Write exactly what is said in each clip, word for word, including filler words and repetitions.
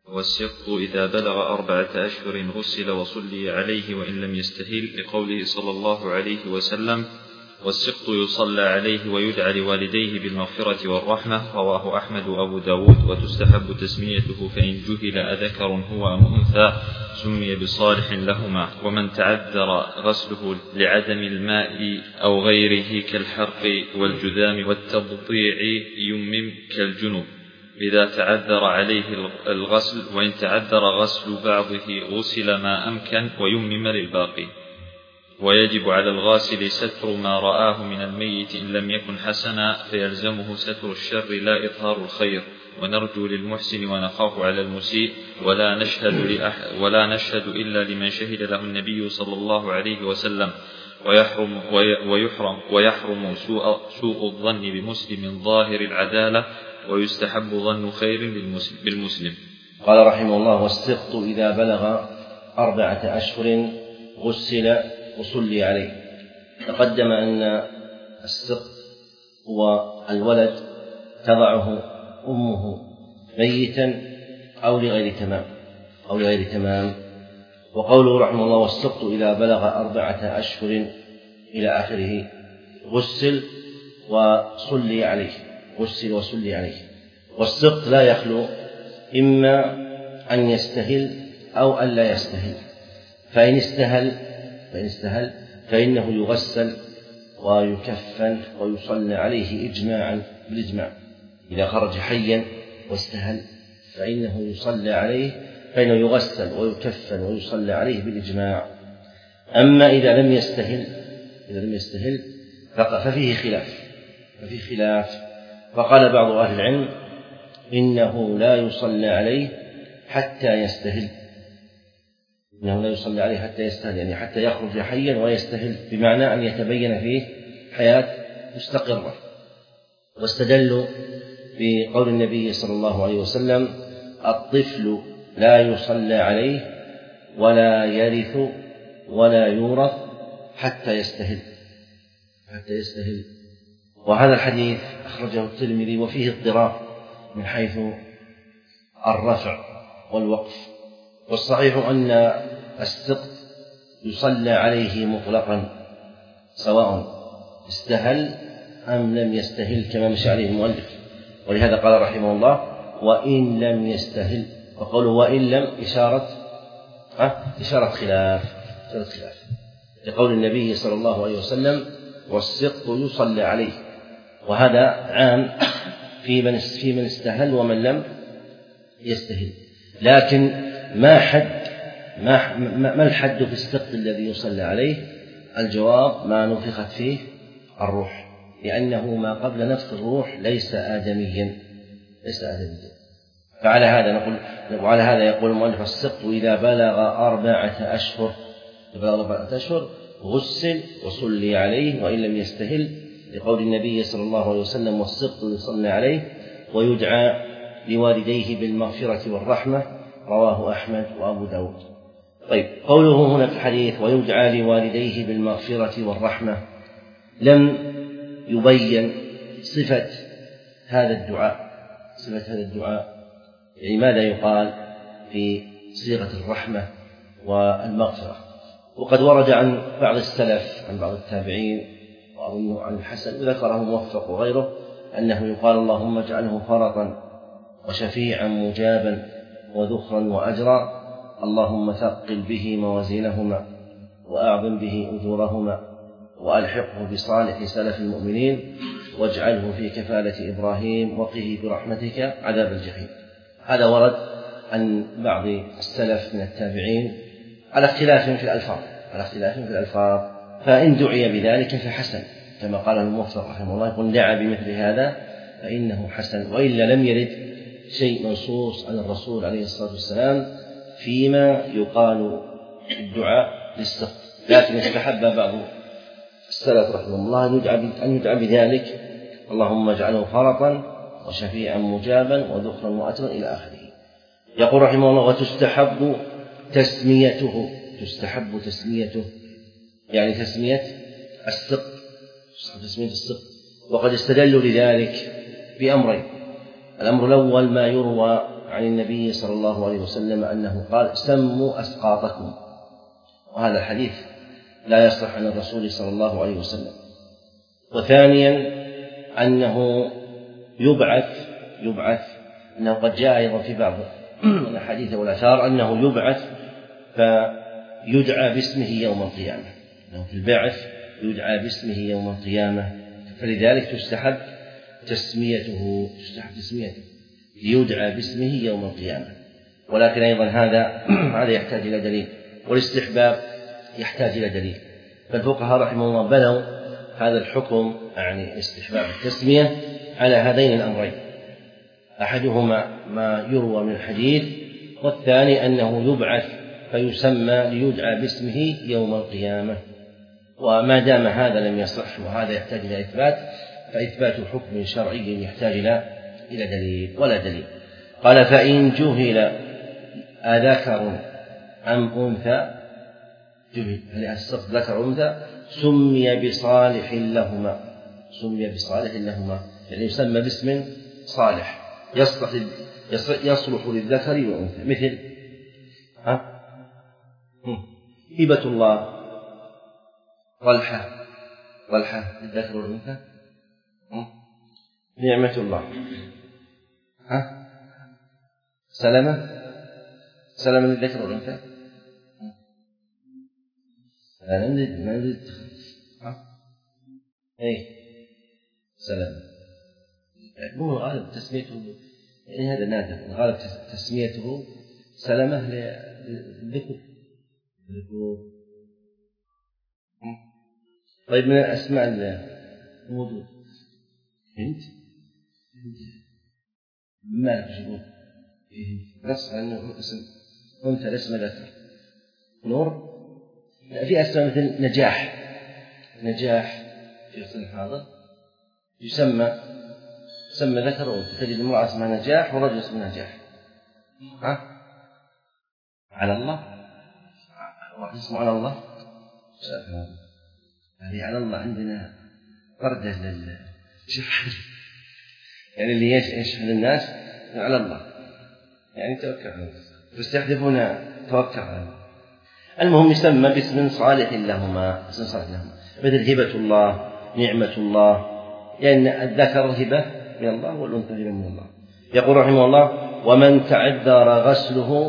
والسقط إذا بلغ أربعة أشهر غسل وصلي عليه وإن لم يستهل، لقوله صلى الله عليه وسلم: والسقط يصلى عليه ويدعى لوالديه بالمغفرة والرحمة. رواه أحمد وأبو داود. وتستحب تسميته، فإن جهل أذكر هو أم أنثى سمي بصالح لهما. ومن تعذر غسله لعدم الماء أو غيره كالحرق والجذام والتبضيع يمم كالجنوب إذا تعذر عليه الغسل، وإن تعذر غسل بعضه غسل ما أمكن ويمم للباقي. ويجب على الغاسل ستر ما رآه من الميت إن لم يكن حسنا، فيلزمه ستر الشر لا إظهار الخير. ونرجو للمحسن ونخاف على المسيء، ولا نشهد, لأح ولا نشهد إلا لمن شهد له النبي صلى الله عليه وسلم. ويحرم, ويحرم, ويحرم سوء, سوء الظن بمسلم ظاهر العدالة، ويستحب ظن خير بالمسلم. قال رحمه الله: والسقط إذا بلغ أربعة أشهر غسل وصلي عليه. تقدم أن السقط هو الولد تضعه أمه ميتا أو لغير تمام أو لغير تمام وقوله رحمه الله: والسقط إذا بلغ أربعة أشهر إلى آخره غسل وصلي عليه غسل وصلي عليه. والسقط لا يخلو إما أن يستهل أو أن لا يستهل، فإن استهل فإن استهل فإنه يغسل ويكفن ويصلى عليه إجماعا بالإجماع. إذا خرج حيا واستهل فإنه يصلى عليه فإنه يغسل ويكفن ويصلى عليه بالإجماع. أما إذا لم يستهل إذا لم يستهل ففيه خلاف ففيه خلاف فقال بعض أهل العلم إنه لا يصلى عليه حتى يستهل إنه لا يصلى عليه حتى يستهل، يعني حتى يخرج حيا ويستهل، بمعنى أن يتبين فيه حياة مستقرة. واستدلوا بقول النبي صلى الله عليه وسلم: الطفل لا يصلى عليه ولا يرث ولا يورث حتى يستهل حتى يستهل وهذا الحديث أخرجه الترمذي وفيه اضطراب من حيث الرفع والوقف. والصحيح أن السقط يصلى عليه مطلقا سواء استهل أم لم يستهل كما مشى عليه المؤلف، ولهذا قال رحمه الله: وإن لم يستهل. فقوله وإن لم إشارة أه؟ إشارة خلاف إشارة خلاف لقول النبي صلى الله عليه وسلم: والسقط يصلى عليه. وهذا عام في من في من استهل ومن لم يستهل. لكن ما حد ما ما الحد في السقط الذي يصلى عليه؟ الجواب: ما نفخت فيه الروح، لأنه ما قبل نفخ الروح ليس آدميا ليس آدميا فعلى هذا نقول وعلى هذا يقول المؤلف: السقط إذا بلغ أربعة أشهر بلغ أربعة أشهر غسل وصلي عليه وإن لم يستهل، لقول النبي صلى الله عليه وسلم: والسقط يصلى عليه ويدعى لوالديه بالمغفرة والرحمة. رواه أحمد وأبو داود. طيب، قوله هنا في الحديث: ويدعى لوالديه بالمغفرة والرحمة، لم يبين صفة هذا الدعاء صفة هذا الدعاء يعني ماذا يقال في صيغة الرحمة والمغفرة. وقد ورد عن بعض السلف عن بعض التابعين وأظن عن الحسن وذكره موفق وغيره أنه يقال: اللهم اجعله فرطا وشفيعا مجابا وذخرا وأجرا، اللهم ثقل به موازينهما وأعظم به أجورهما وألحقه بصالح سلف المؤمنين واجعله في كفالة إبراهيم وقه برحمتك عذاب الجحيم. هذا ورد عن بعض السلف من التابعين على اختلاف في الألفاظ على اختلاف في الألفاظ فإن دعي بذلك فحسن، كما قال الموفق رحمه الله: يقول دعا بمثل هذا فإنه حسن، وإلا لم يرد شيء منصوص عن الرسول عليه الصلاة والسلام فيما يقال الدعاء للسقط. لكن استحب بعض السلف رحمه الله أن يدعى بذلك: اللهم اجعله فرطا وشفيعا مجابا وذخرا وأجرا إلى آخره. يقول رحمه الله: وتستحب تسميته تستحب تسميته يعني تسمية السقط تسمية السقط وقد استدلوا لذلك بأمرين: الأمر الأول ما يروى عن النبي صلى الله عليه وسلم أنه قال سموا أسقاطكم، وهذا الحديث لا يصح عن الرسول صلى الله عليه وسلم. وثانيا أنه يبعث يبعث أنه قد جاء أيضا في بعض الأحاديث والآثار أنه يبعث فيدعى باسمه يوم القيامة، أنه في البعث يدعى باسمه يوم القيامة، فلذلك تستحب تسميته تستحب تسميته ليدعى باسمه يوم القيامة. ولكن أيضا هذا هذا يحتاج إلى دليل، والاستحباب يحتاج إلى دليل. فالفقهاء رحمه الله بنوا هذا الحكم يعني استحباب التسمية على هذين الأمرين، أحدهما ما يروى من الحديث، والثاني أنه يبعث فيسمى ليدعى باسمه يوم القيامة. وما دام هذا لم يصح وهذا يحتاج إلى إثبات، فإثبات حكم شرعي يحتاج إلى إلى دليل ولا دليل. قال فإن جهل أذكر أم أنثى، جهل هل السقط ذكر أنثى سمي بصالح لهما، سمي بصالح لهما يعني يسمى باسم صالح يصلح يصلح للذكر والأنثى، مثل ها هبة الله، طلحة طلحة للذكر والأنثى، نعمة الله، ها سلمة سلمة للذكر والأنثى، لا نريد ما نريد ها إيه سلمة، مو الغالب تسميته يعني هذا نادر، الغالب تسميته سلمة للذكر. طيب من الأسماء الموجودة هند مالك جبوت نص أنه اسم أنثى اسم ذكر. نور في أسماء مثل نجاح، نجاح في أصل الحاضر يسمى سمى ذكر وأنثى، تجد امرأة اسمها نجاح ورجل اسمه نجاح. ها على الله واحد اسمه على الله، هذه على الله عندنا وردة للشفع يعني اللي يشفع للناس على الله يعني توكل على الله، تستحدثون توكل على الله. المهم يسمى باسم صالح لهما، اسم صالح لهما مثل هبة الله، نعمة الله، لأن يعني الذكر هبة من الله والأنثى هبة من الله. يقول رحمه الله ومن تعذر غسله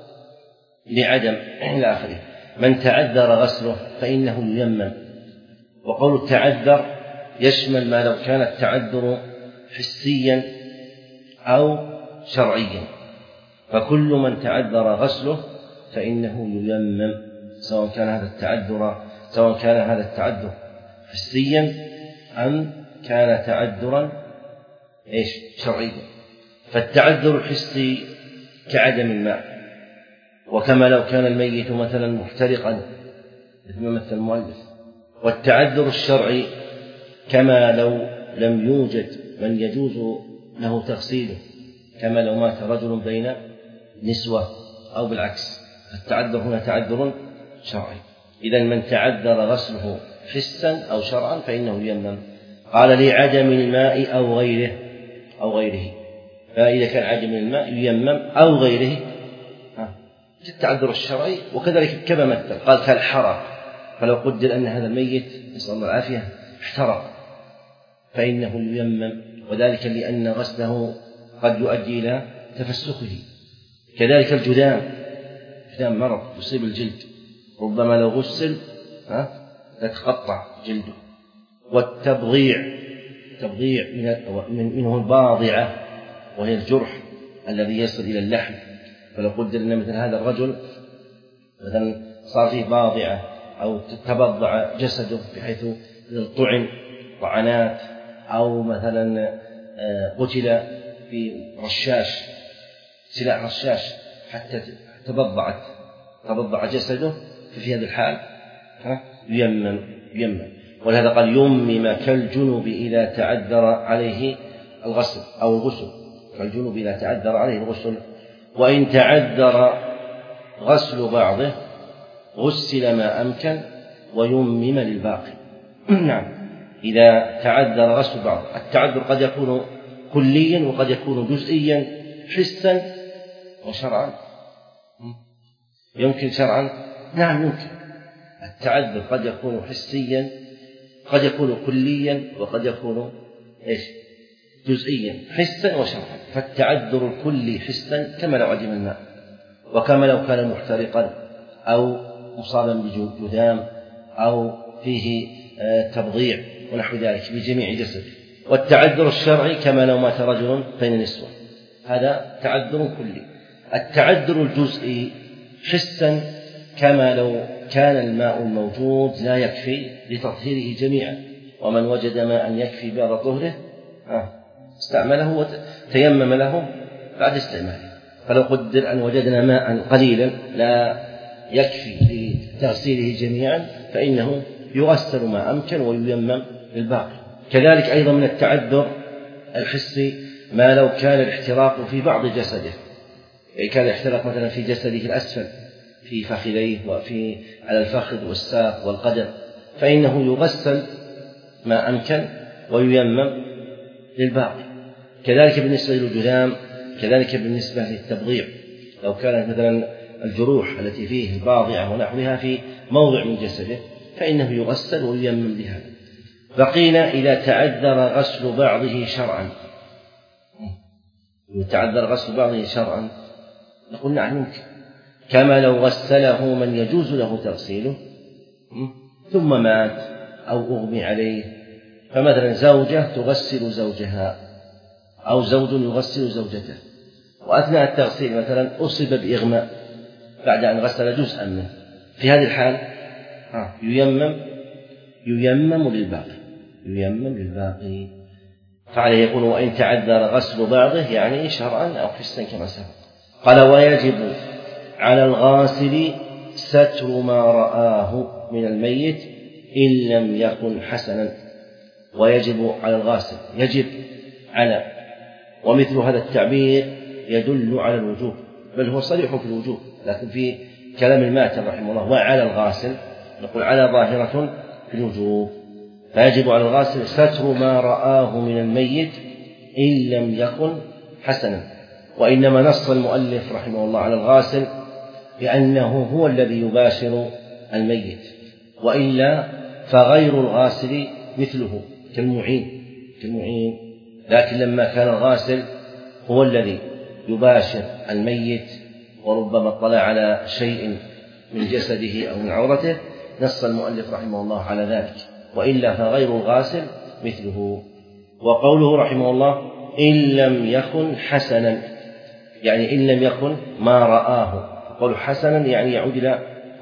لعدم إلى آخره، من تعذر غسله فإنه ييمم. وقول التعذر يشمل ما لو كان التعذر حسيا أو شرعيا، فكل من تعذر غسله فإنه ييمم، سواء كان هذا التعذر سواء كان هذا التعذر حسيا أم كان تعذرا إيش شرعيا. فالتعذر الحسي كعدم الماء، وكما لو كان الميت مثلا محترقا مثل ما مثل المؤلف. والتعذر الشرعي كما لو لم يوجد من يجوز له تغسيله، كما لو مات رجل بين نسوة أو بالعكس، التعذر هنا تعذر شرعي. إذن من تعذر غسله حسا أو شرعا فإنه ييمم. قال لعدم الماء أو غيره أو غيره، فإذا كان عدم الماء ييمم أو غيره التعذر الشرعي. وكذلك كما مثل قال كالحرق، فلو قدر أن هذا الميت نسأل الله العافية احترق فإنه ييمم، وذلك لأن غسله قد يؤدي إلى تفسخه. كذلك الجذام، جذام مرض يصيب الجلد، ربما لو غسل تتقطع جلده. والتبضيع، تبضيع منه الباضعة وهي الجرح الذي يصل إلى اللحم، فلو قدر أن مثل هذا الرجل مثلا صار فيه باضعة أو تبضع جسده بحيث طعن طعنات، أو مثلا قتل في رشاش سلاح رشاش حتى تبضعت تبضع جسده، ففي هذا الحال ييمم ييمم. ولهذا قال يمم كالجنوب إذا تعذر عليه الغسل أو الغسل، كالجنوب إذا تعذر عليه الغسل. وإن تعذر غسل بعضه غسل ما أمكن ويمم للباقي. نعم إذا تعذر غسل بعضه، التعذر قد يكون كليا وقد يكون جزئيا حسا وشرعا يمكن شرعا؟ نعم يمكن. التعذر قد يكون حسيا، قد يكون كليا، وقد يكون إيش؟ جزئيا، حسا وشرعا. فالتعذر الكلي حسا كما لو عدم الماء، وكما لو كان محترقا أو مصابا بجذام أو فيه تبضيع ونحو ذلك بجميع جسده. والتعذر الشرعي كما لو مات رجل بين نسوة، هذا تعذر كلي. التعذر الجزئي حسا كما لو كان الماء الموجود لا يكفي لتطهيره جميعا، ومن وجد ماء يكفي بعد طهره استعمله وتيمم له بعد استعماله. فلو قدر أن وجدنا ماء قليلا لا يكفي لتغسيله جميعا فإنه يغسل ما أمكن وييمم للباقي. كذلك أيضا من التعذر الحسي ما لو كان الاحتراق في بعض جسده، يعني كان الاحتراق مثلا في جسده الأسفل في فخذيه وفي على الفخذ والساق والقدم، فإنه يغسل ما أمكن وييمم للباقي. كذلك بالنسبة للجذام، كذلك بالنسبة للتبضيع، لو كانت مثلا الجروح التي فيه الباضعة ونحوها في موضع من جسده فإنه يغسل وييمم بها. بقينا إذا تعذر غسل بعضه شرعا، إذا تعذر غسل بعضه شرعا نقول نعم يمكن، كما لو غسله من يجوز له تغسيله ثم مات أو أغمي عليه. فمثلا زوجة تغسل زوجها أو زوج يغسل زوجته، وأثناء التغسيل مثلا أصيب بإغماء بعد أن غسل جزءا منه، في هذه الحال ييمم ييمم للباقي ييمم للباقي. فعليه يقول وإن تعذر غسل بعضه يعني شرعا أو حسا كما سبق. قال ويجب على الغاسل ستر ما رآه من الميت إن لم يكن حسنا. ويجب على الغاسل، يجب على، ومثل هذا التعبير يدل على الوجوب، بل هو صريح في الوجوب، لكن في كلام الماتر رحمه الله وعلى الغاسل نقول على ظاهرة في الوجوب. فيجب على الغاسل ستر ما رآه من الميت إن لم يكن حسنا. وإنما نص المؤلف رحمه الله على الغاسل لأنه هو الذي يباشر الميت، وإلا فغير الغاسل مثله كالمعين كالمعين لكن لما كان الغاسل هو الذي يباشر الميت وربما اطلع على شيء من جسده أو من عورته نص المؤلف رحمه الله على ذلك، وإلا فغير الغاسل مثله. وقوله رحمه الله إن لم يكن حسنا يعني إن لم يكن ما رآه، قول حسنا يعني يعود إلى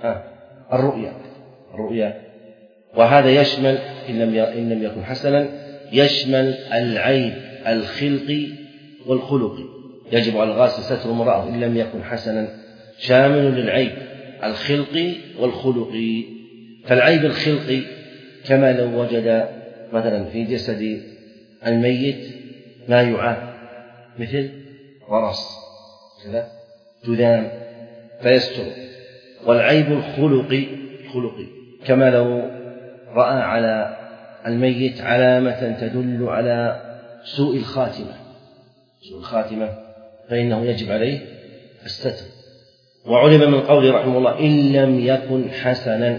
الرؤيا الرؤيا وهذا يشمل إن لم يكن حسنا يشمل العيب الخلقي والخلقي. يجب على الغاسل ستر ما رآه إن لم يكن حسنا شامل للعيب الخلقي والخلقي. فالعيب الخلقي كما لو وجد مثلا في جسد الميت ما يعاب مثل ورص كذا جذام فيستر. والعيب الخلقي خلقي كما لو رأى على الميت علامة تدل على سوء الخاتمة سوء الخاتمة فإنه يجب عليه الستر. وعلم من قوله رحمه الله إن لم يكن حسنا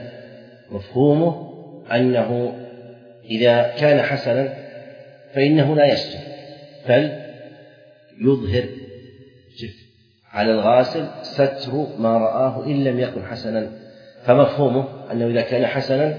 مفهومه أنه إذا كان حسنا فإنه لا يستر بل يظهر على الغاسل ستر ما رآه إن لم يكن حسنا. فمفهومه أنه إذا كان حسنا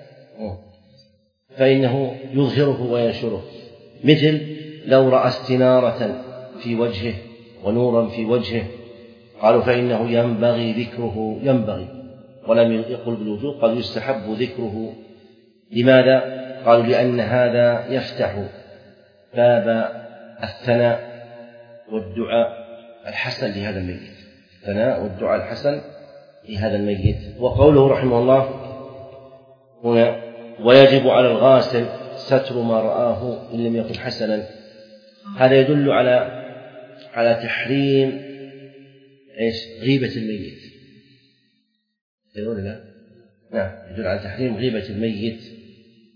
فإنه يظهره وينشره، مثل لو رأى استنارة في وجهه ونورا في وجهه قالوا فإنه ينبغي ذكره ينبغي ولم يقل بالوجوب، قال يستحب ذكره. لماذا؟ قالوا لأن هذا يفتح باب الثناء والدعاء الحسن لهذا الميت الثناء والدعاء الحسن لهذا الميت. وقوله رحمه الله هنا ويجب على الغاسل ستر ما رآه إن لم يكن حسنا، هذا يدل على على تحريم ايش غيبة الميت. يقول لا نعم يدل على تحريم غيبة الميت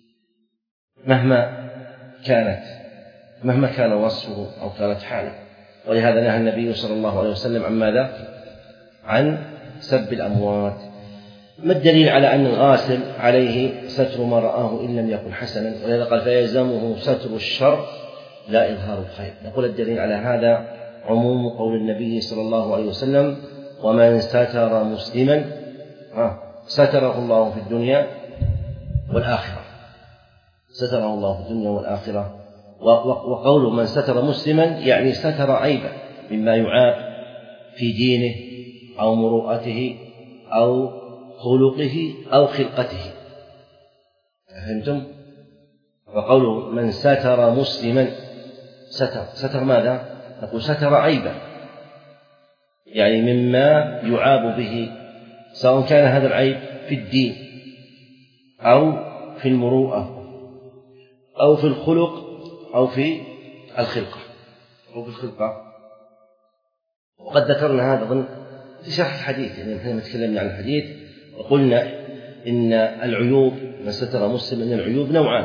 مهما كانت مهما كان وصفه أو كانت حاله. ولهذا نهى النبي صلى الله عليه وسلم عن ماذا؟ عن سب الأموات. ما الدليل على أن الغاسل عليه ستر ما رآه إن لم يكن حسنا؟ ولهذا قال فيلزمه ستر الشر لا إظهار الخير. نقول الدليل على هذا عموم قول النبي صلى الله عليه وسلم ومن ستر مسلما ستره الله في الدنيا والآخرة، ستره الله في الدنيا والآخرة. وقول من ستر مسلما يعني ستر عيبا مما يعاب في دينه أو مروءته أو خلقه أو خلقته. فهمتم؟ وقول من ستر مسلما ستر ستر ماذا؟ نقول ستر عيبا يعني مما يعاب به، سواء كان هذا العيب في الدين أو في المروءة أو في الخلق أو في الخلقة أو في الخلقة. وقد ذكرنا هذا ضمن في شرح الحديث، يعني نحن تكلمنا عن الحديث وقلنا إن العيوب من ستر مسلم إن العيوب نوعان،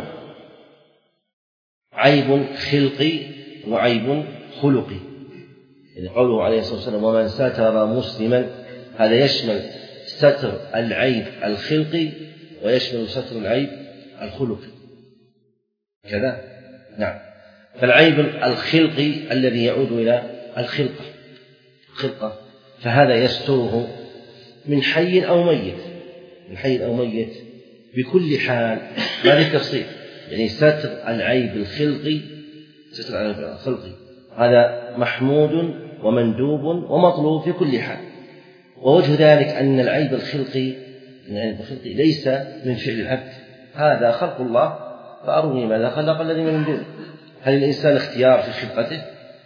عيب خلقي وعيب خلقي. يعني قوله عليه الصلاة والسلام ومن ستر مسلما هذا يشمل ستر العيب الخلقي ويشمل ستر العيب الخلقي كذا. نعم. فالعيب الخلقي الذي يعود إلى الخلقة الخلقة فهذا يستره من حي أو ميت، من حي أو ميت بكل حال. ما ذي تفصيل، يعني ستر العيب الخلقي ستر العيب الخلقي هذا محمود ومندوب ومطلوب في كل حال. ووجه ذلك أن العيب الخلقي العيب الخلقي ليس من فعل العبد، هذا خلق الله فأروني ماذا خلق الذين من دونه. هل الإنسان اختيار في خلقته؟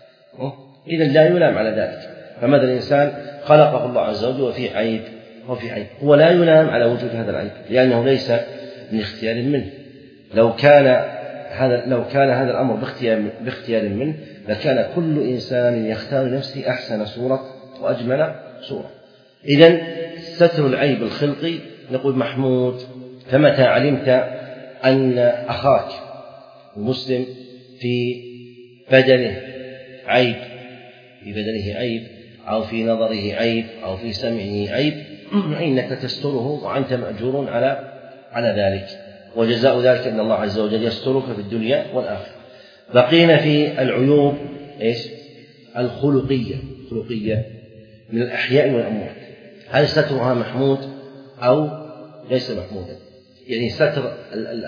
إذا لا يلام على ذلك. فماذا الإنسان خلقه الله عز وجل وفي عيب وفي عيب، هو لا يلام على وجود هذا العيب لأنه ليس من اختيار منه. لو كان هذا لو كان هذا الأمر باختيار باختيار منه لكان كل إنسان يختار لنفسه أحسن صورة وأجمل صورة. إذن ستر العيب الخلقي نقول محمود. فمتى علمت أن أخاك المسلم في بدنه عيب في بدنه عيب أو في نظره عيب أو في سمعه عيب فإنك تستره وأنت مأجور على على ذلك، وجزاء ذلك أن الله عز وجل يسترك في الدنيا والآخرة. بقينا في العيوب إيش؟ الخلقية الخلقية من الأحياء والأموات. هل سترها محمود أو ليس محمودا؟ يعني ستر ال ال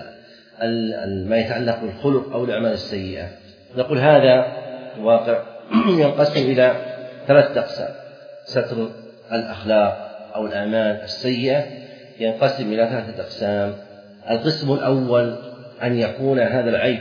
ال ما يتعلق بالخلق أو الأعمال السيئة. نقول هذا واقع ينقسم إلى ثلاث أقسام. ستر الأخلاق أو الأعمال السيئة ينقسم إلى ثلاثة أقسام. القسم الأول أن يكون هذا العيب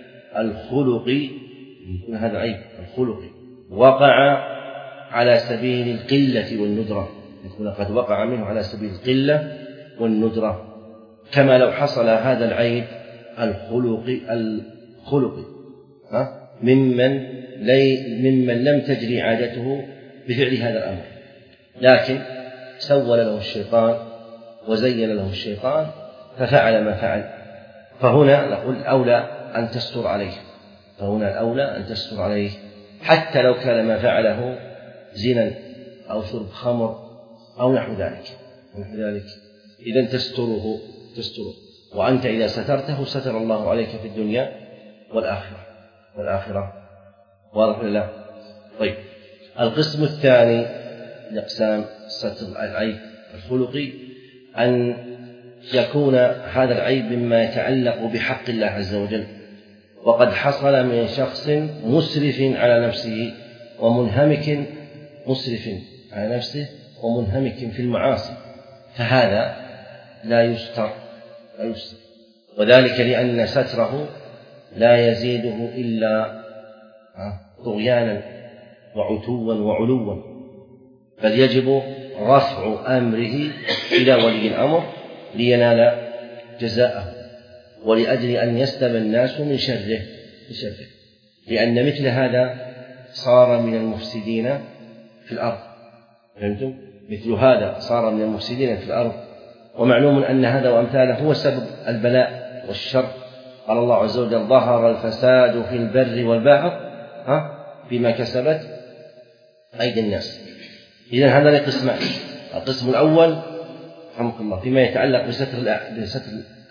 الخلقي يكون هذا العيب الخلقي وقع على سبيل القلة والندرة، يكون قد وقع منه على سبيل القلة والندرة، كما لو حصل هذا العيب الخلقي الخلقي ها ممن لي ممن لم تجري عادته بفعل هذا الأمر، لكن سول له الشيطان وزين له الشيطان ففعل ما فعل، فهنا نقول الأولى أن تستر عليه فهنا الأولى أن تستر عليه حتى لو كان ما فعله زنا أو شرب خمر أو نحو ذلك نحو ذلك إذن تستره تستره وأنت إذا سترته ستر الله عليك في الدنيا والآخرة والآخرة واضح ولا؟ طيب، القسم الثاني لأقسام ستر العيب الخلقي أن يكون هذا العيب مما يتعلق بحق الله عز وجل، وقد حصل من شخص مسرف على نفسه ومنهمك مسرف على نفسه ومنهمك في المعاصي، فهذا لا يستر لا يستر وذلك لأن ستره لا يزيده إلا طغيانا وعتوا وعلوا، بل يجب رفع أمره إلى ولي الأمر لينال جزاءه ولأجل أن يسلم الناس من شره بشره، لأن مثل هذا صار من المفسدين في الأرض. فهمتم؟ مثل هذا صار من المفسدين في الأرض، ومعلوم أن هذا وأمثاله هو سبب البلاء والشر. قال الله عز وجل ظهر الفساد في البر والبحر ها بما كسبت أيدي الناس. إذن هذا له قسمان. القسم الأول رحمك الله فيما يتعلق بستر بستر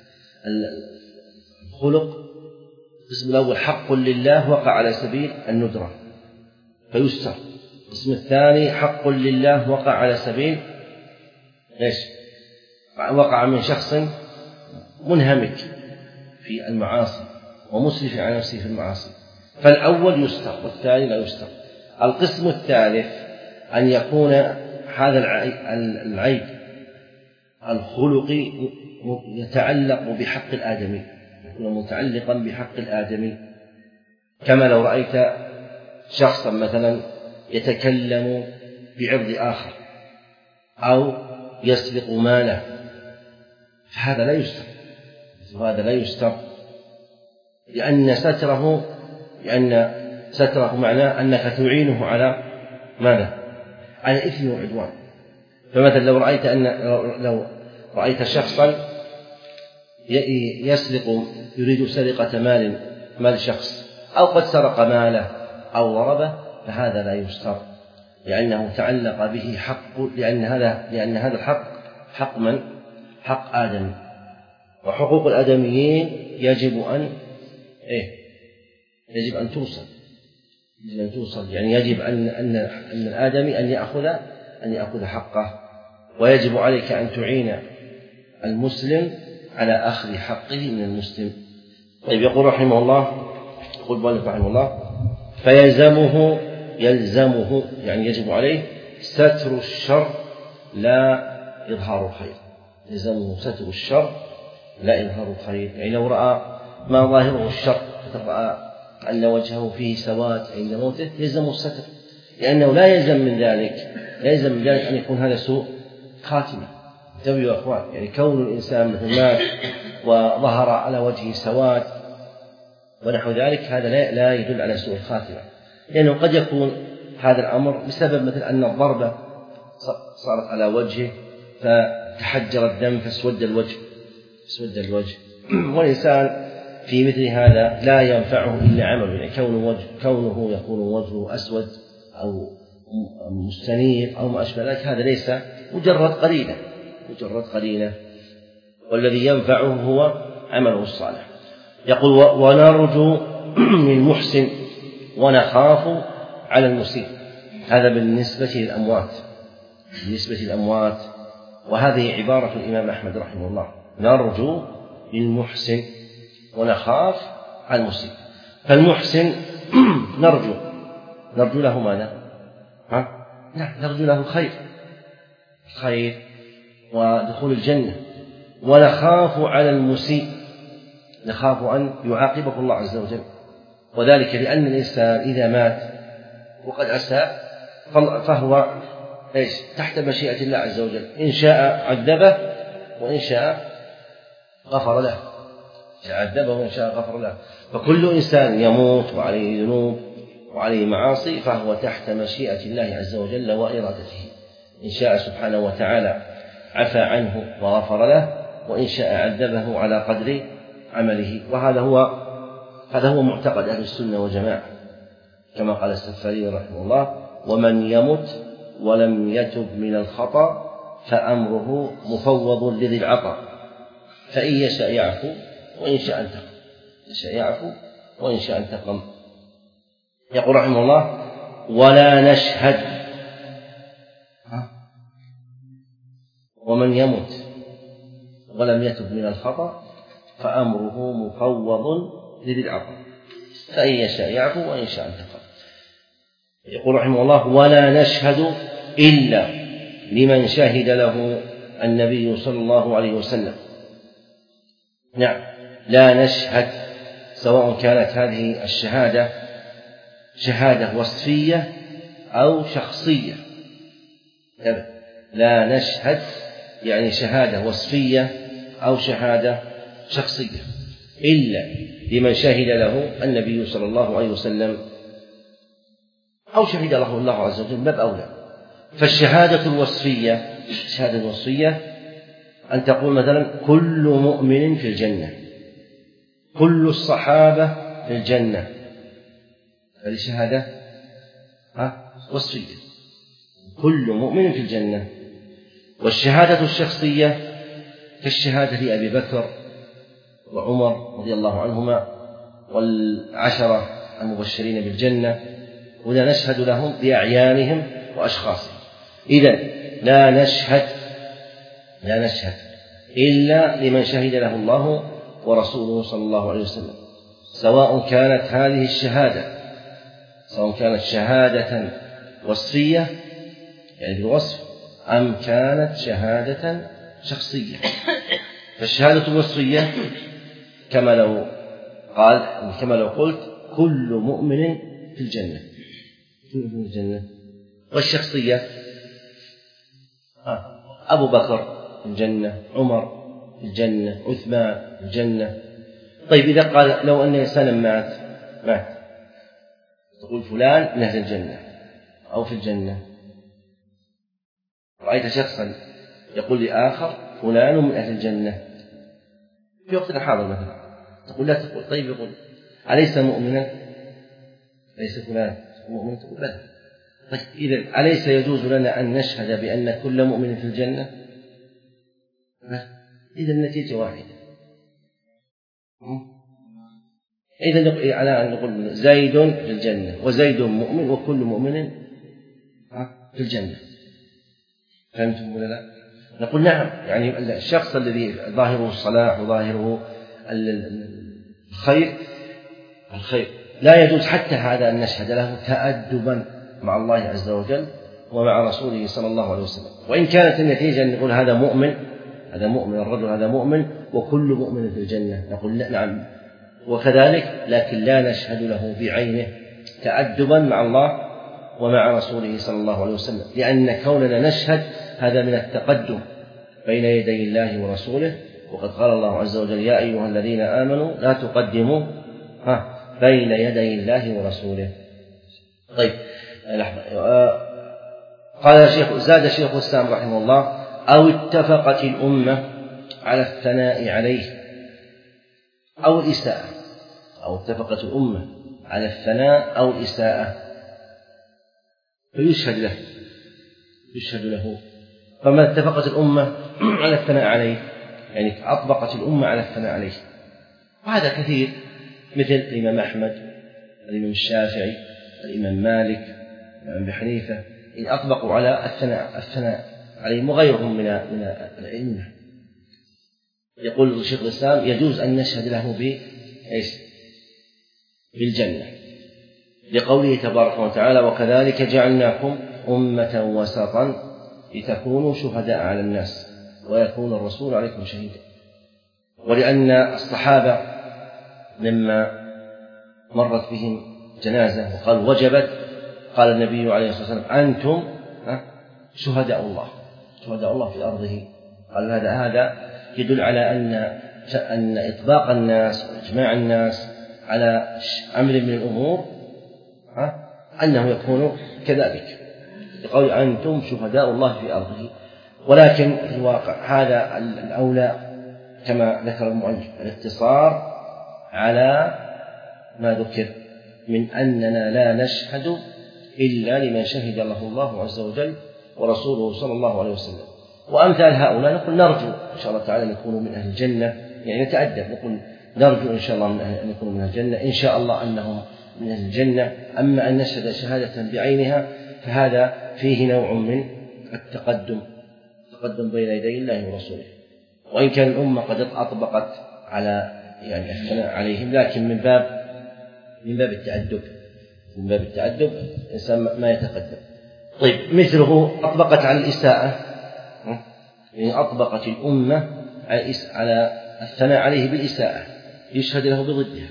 الخلق. القسم الأول حق لله وقع على سبيل الندرة فيستر. القسم الثاني حق لله وقع على سبيل إيش؟ وقع من شخص منهمك في المعاصي ومسرف على نفسه في المعاصي، فالأول يستر والثاني لا يستر. القسم الثالث أن يكون هذا العيب الخلقي يتعلق بحق الآدمي، يكون متعلقا بحق الآدمي، كما لو رأيت شخصا مثلا يتكلم بعرض آخر أو يسرق ماله، فهذا لا يستر، وهذا لا يستر لأن ستره لأن ستره معناه أنك تعينه على ماذا؟ على إثم وعدوان. فمثلا لو رأيت أن لو رأيت شخصا يسرق يريد سرقة مال مال شخص أو قد سرق ماله أو ضربه، فهذا لا يستر لأنه تعلق به حق، لأن هذا لأن هذا الحق حق من؟ حق آدم، وحقوق الآدميين يجب أن إيه؟ يجب أن توصل يجب أن توصل يعني يجب أن أن أن الآدمي أن يأخذ أن يأخذ حقه، ويجب عليك أن تعين المسلم على أخذ حقه من المسلم. طيب يقول رحمه الله يقول مالك رحمه الله فيلزمه يلزمه يعني يجب عليه ستر الشر لا إظهار الخير. يلزمه ستر الشر لا إظهار الخير، يعني لو رأى ما ظاهره الشر رأى أن وجهه فيه سواد عند موته يلزمه الستر، لأنه لا يلزم من ذلك لا يلزم من ذلك أن يكون هذا سوء خاتمة. انتبهوا يا أخوان، يعني كون الإنسان مثل مات وظهر على وجهه سواد ونحو ذلك هذا لا يدل على سوء الخاتمة، لأنه قد يكون هذا الأمر بسبب مثل أن الضربة صارت على وجهه فتحجر الدم فاسود الوجه فاسود الوجه والإنسان في مثل هذا لا ينفعه إلا عمله، يعني كونه, وجه كونه يكون وجهه أسود أو مستنير أو ما أشبه ذلك هذا ليس مجرد قليلة مجرد قليلة والذي ينفعه هو عمله الصالح. يقول ونرجو من محسن ونخاف على المسيء. هذا بالنسبة للأموات بالنسبة للأموات وهذه عبارة الإمام أحمد رحمه الله، نرجو للمحسن ونخاف على المسيء. فالمحسن نرجو نرجو له ماذا؟ ها؟ لا نرجو له الخير الخير ودخول الجنة، ونخاف على المسيء نخاف أن يعاقبه الله عز وجل، وذلك لأن الإنسان إذا مات وقد أساء فهو إيش؟ تحت مشيئة الله عز وجل، إن شاء عذبه وإن شاء غفر له عذبه وإن شاء غفر له. فكل إنسان يموت وعليه ذنوب وعليه معاصي فهو تحت مشيئة الله عز وجل وإرادته، إن شاء سبحانه وتعالى عفى عنه وغفر له، وإن شاء عذبه على قدر عمله. وهذا هو هذا هو معتقد أهل السنة والجماعة، كما قال السفاري رحمه الله ومن يمت ولم يتب من الخطأ فأمره مفوض لذي العطا فإن يشاء يعفو وإن شاء انتقم يشاء يعفو وإن شاء انتقم. يقول رحمه الله ولا نشهد ومن يمت ولم يتب من الخطأ فأمره مفوض لذي العطا فإن يشاء يعفو وإن شاء انتقم. يقول رحمه الله ولا نشهد إلا لمن شهد له النبي صلى الله عليه وسلم. نعم لا نشهد سواء كانت هذه الشهادة شهادة وصفية أو شخصية. لا نشهد يعني شهادة وصفية أو شهادة شخصية إلا لمن شهد له النبي صلى الله عليه وسلم أو شهد له الله عز وجل باب أولى. فالشهادة الوصفية الشهادة الوصفية أن تقول مثلا كل مؤمن في الجنة، كل الصحابة في الجنة، هذه شهادة ها وصفية. كل مؤمن في الجنة. والشهادة الشخصية كالشهادة لأبي بكر وعمر رضي الله عنهما والعشرة المبشرين بالجنة، ولا نشهد لهم بأعيانهم وأشخاصهم. إذن لا نشهد لا نشهد إلا لمن شهد له الله ورسوله صلى الله عليه وسلم، سواء كانت هذه الشهادة سواء كانت شهادة وصفية يعني بالوصف أم كانت شهادة شخصية. فالشهادة الوصفية كما لو قال كما لو قلت كل مؤمن في الجنة في الجنة. والشخصية أبو بكر في الجنة، عمر في الجنة، عثمان في الجنة. طيب إذا قال لو أن إنسانا مات مات تقول فلان من أهل الجنة أو في الجنة. رأيت شخصا يقول لآخر فلان من أهل الجنة في وقت الحاضر مثلا، تقول لا تقول طيب يقول أليس مؤمنا؟ ليس فلان مؤمن؟ تقول بلى. طيب إذن أليس يجوز لنا أن نشهد بأن كل مؤمن في الجنة؟ إذن النتيجة واحدة. إذن على أن نقول زيد في الجنة وزيد مؤمن وكل مؤمن في الجنة. فهمتم ولا لا؟ نقول نعم، يعني الشخص الذي ظاهره الصلاح وظاهره الخير الخير لا يجوز حتى هذا أن نشهد له تأدبا مع الله عز وجل ومع رسوله صلى الله عليه وسلم. وإن كانت النتيجة أن نقول هذا مؤمن هذا مؤمن الرجل هذا مؤمن وكل مؤمن في الجنة، نقول نعم وكذلك، لكن لا نشهد له بعينه تأدبا مع الله ومع رسوله صلى الله عليه وسلم، لأن كوننا نشهد هذا من التقدم بين يدي الله ورسوله. وقد قال الله عز وجل يا أيها الذين آمنوا لا تقدموا ها بين يدي الله ورسوله. طيب لحظة. قال الشيخ زاد الشيخ الإسلام رحمه الله أو اتفقت الأمة على الثناء عليه أو الإساءة أو اتفقت الأمة على الثناء أو الإساءة فيشهد له يشهد له فما اتفقت الأمة على الثناء عليه يعني أطبقت الأمة على الثناء عليه، وهذا كثير مثل الإمام أحمد الإمام الشافعي الإمام مالك الإمام أبي حنيفة إن أطبقوا على الثناء الثناء عليهم وغيرهم من من الأئمة. يقول الشيخ الإسلام يجوز أن نشهد له بإيش؟ بالجنة، لقوله تبارك وتعالى وكذلك جعلناكم أمة وسطا لتكونوا شهداء على الناس ويكون الرسول عليكم شهيدا. ولأن الصحابة لما مرت بهم جنازة وقال وجبت قال النبي عليه الصلاة والسلام أنتم شهداء الله شهداء الله في أرضه. قال هذا هذا يدل على أن أن إطباق الناس وإجماع الناس على أمر من الأمور أنه يكون كذلك، يقول أنتم شهداء الله في أرضه. ولكن في الواقع هذا الأولى كما ذكر المؤلف الاقتصار على ما ذكر من أننا لا نشهد إلا لمن شهد له الله عز وجل ورسوله صلى الله عليه وسلم. وأمثال هؤلاء نقول نرجو إن شاء الله تعالى أن يكونوا من أهل الجنة، يعني نتأدب نقول نرجو إن شاء الله أن يكونوا من أهل الجنة، إن شاء الله أنهم من أهل الجنة. أما أن نشهد شهادة بعينها فهذا فيه نوع من التقدم التقدم بين يدي الله ورسوله. وإن كان الأمة قد أطبقت على يعني الثناء عليهم، لكن من باب من باب التأدب من باب التأدب الإنسان ما يتقدم. طيب مثله أطبقت على الإساءة، يعني أطبقت الأمة على الثناء عليه بالإساءة يشهد له بضدها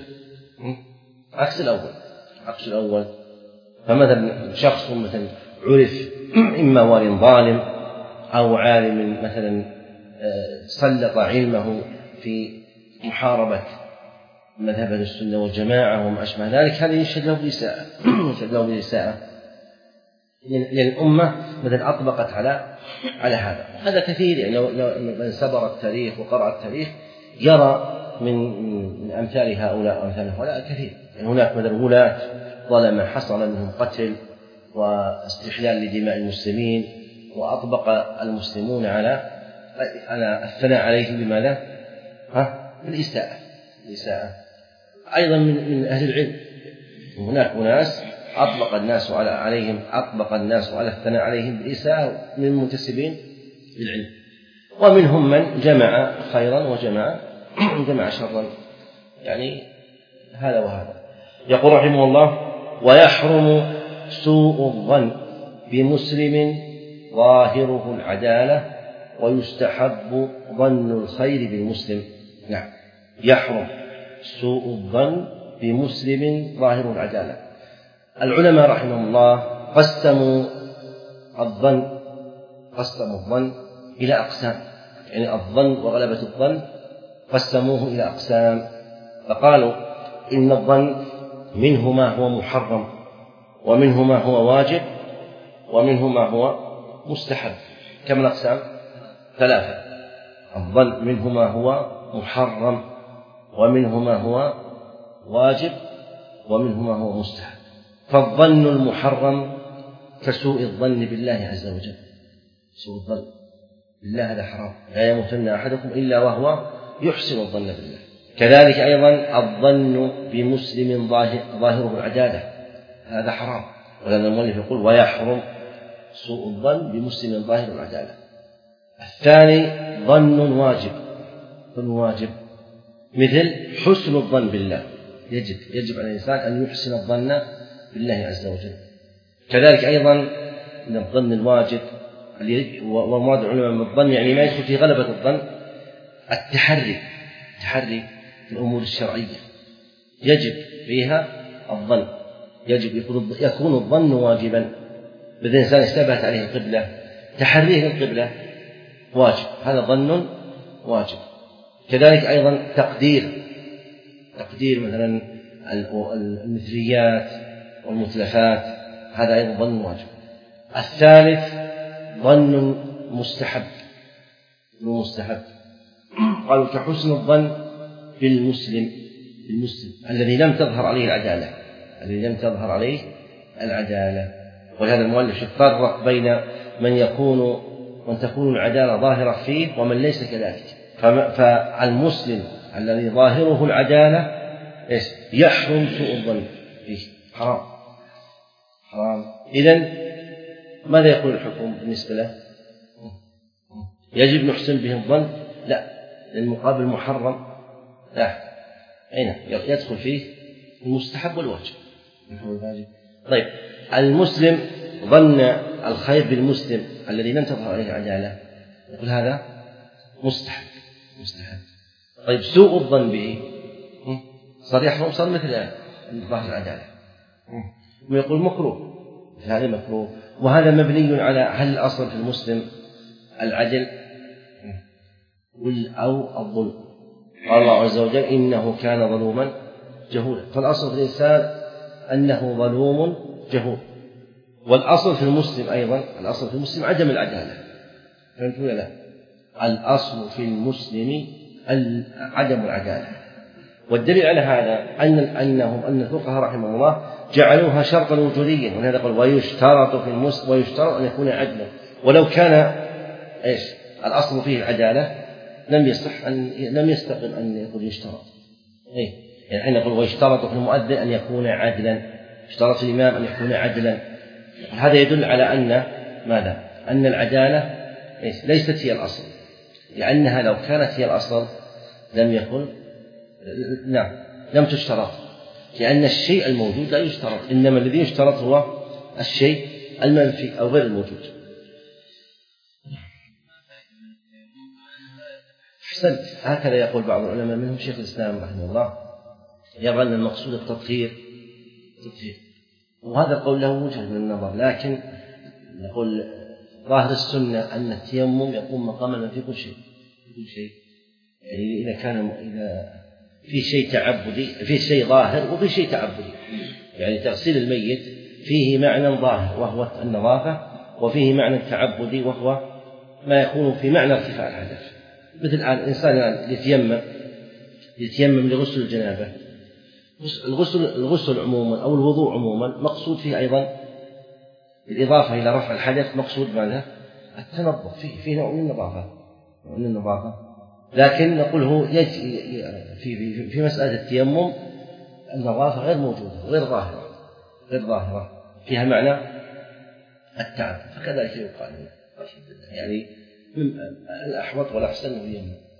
عكس الأول عكس الأول فمثلا شخص مثلا عرف إما والي ظالم أو عالم مثلا سلط علمه في محاربة مذهب السنة والجماعة وما أشبه ذلك، هذا يشهد له بالإساءة يشهد له بالإساءة لأن الأمة مثلا أطبقت على على هذا. هذا كثير، يعني لو من سبر التاريخ وقرأ التاريخ يرى من من أمثال هؤلاء وأمثال هؤلاء كثير. يعني هناك مثلا ولاة ظلم حصل منهم قتل واستحلال لدماء المسلمين، وأطبق المسلمون على على الثناء عليهم بماذا؟ ها؟ بالإساءة. الإساءة أيضا من من أهل العلم. هناك أناس أطبق الناس على عليهم أطبق الناس على الثناء عليهم بالإساءة من المنتسبين للعلم، ومنهم من جمع خيرا وجمع جمع شرا، يعني هذا وهذا. يقول رحمه الله: ويحرم سوء الظن بمسلم ظاهره العدالة ويستحب ظن الخير بالمسلم. نعم، يحرم سوء الظن بمسلم ظاهره العدالة. العلماء رحمهم الله قسموا الظن قسموا الظن إلى أقسام، يعني الظن وغلبة الظن قسموه إلى أقسام، فقالوا إن الظن منه ما هو محرم، ومنه ما هو واجب، ومنه ما هو مستحب. كم الأقسام؟ ثلاثة. الظن منه ما هو محرم، ومنه ما هو واجب، ومنه ما هو مستحب. فالظن المحرم كسوء الظن بالله عز وجل. سوء الظن بالله هذا حرام، لا يموتن أحدكم إلا وهو يحسن الظن بالله. كذلك أيضا الظن بمسلم ظاهره العدالة، هذا حرام، ولأن المؤلف يقول: ويحرم سوء الظن بمسلم ظاهر العدالة. الثاني ظن واجب، ظن واجب مثل حسن الظن بالله، يجب يجب على الإنسان أن يحسن الظن بالله عز وجل. كذلك أيضا من الظن الواجب، ومراد العلماء من الظن يعني ما يدخل في غلبة الظن التحري التحري في الأمور الشرعية، يجب فيها الظن، يجب يكون الظن واجبا. إذا الإنسان اشتبهت عليه القبلة، تحريه القبلة واجب، هذا ظن واجب. كذلك أيضا تقدير تقدير مثلا المثليات والمتلفات، هذا أيضا ظن واجب. الثالث ظن مستحب مستحب قالوا كحسن الظن بالمسلم بالمسلم الذي لم تظهر عليه العدالة الذي لم تظهر عليه العدالة ولهذا المؤلف فرق بين من يكون من تكون العدالة ظاهرة فيه ومن ليس كذلك. فالمسلم الذي ظاهره العدالة يحرم سوء الظن فيه، حرام حرام. إذن ماذا يقول الحكم بالنسبة له؟ يجب نحسن به الظن؟ لا، للمقابل محرم؟ لا، أين يدخل فيه المستحب والواجب. طيب، المسلم ظن الخير بالمسلم الذي لم تظهر عليه العدالة، يقول هذا مستحب مستحب. طيب، سوء الظن به صار يحرم، صار مثل ظاهر العدالة، ويقول مكروه، هذا مكروه. وهذا مبني على هل الأصل في المسلم العدل أو الظلم؟ قال الله عز وجل: إنه كان ظلوما جهولا. فالأصل في الإنسان أنه ظلوم جهول. والأصل في المسلم أيضا الأصل في المسلم عدم العدالة. فهمتوا ولا لا؟ الأصل في المسلم عدم العدالة. والدليل على هذا أن أنهم أن الفقهاء رحمه الله جعلوها شرطا وجوديا، ولهذا قال: ويشترط في المسلم ويشترط أن يكون عدلا. ولو كان إيش الأصل فيه العدالة لم يصح أن لم يستقل أن يقول يشترط. إيه يعني حين نقول ويشترط في المؤذن أن يكون عدلا، اشترط الإمام أن يكون عدلا. هذا يدل على أن ماذا؟ أن العدالة ليست هي الأصل، لأنها لو كانت هي الأصل لم يكن نعم لم تشترط، لأن الشيء الموجود لا يشترط، إنما الذي يشترط هو الشيء المنفي أو غير الموجود. أحسنت. هكذا يقول بعض العلماء منهم شيخ الإسلام رحمه الله، يرى أن المقصود التطهير التطهير وهذا القول له وجه من النظر، لكن نقول ظاهر السنة أن التيمم يقوم مقاما في كل شيء في كل شيء يعني إذا كان إذا في شيء تعبدي، في شيء ظاهر وفي شيء تعبدي، يعني تغسيل الميت فيه معنى ظاهر وهو النظافة، وفيه معنى تعبدي وهو ما يكون في معنى ارتفاع الحدث. مثل الآن الإنسان الآن يتيمم يتيمم لغسل بالإضافة إلى رفع الحدث مقصود ماذا؟ التنظف، فيه, فيه نوع من النظافة، نوع من النظافة. لكن نقول هو يجي في, في, في مسألة التيمم النظافة غير موجودة، غير ظاهرة، غير ظاهرة فيها معنى التعب، فكذلك يقال يعني الأحوط والأحسن هو اليمين.